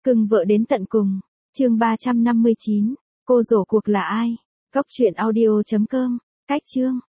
Cưng vợ đến tận cùng. Chương 359. Cô rổ cuộc là ai? Góc truyện audio.com. Cách chương.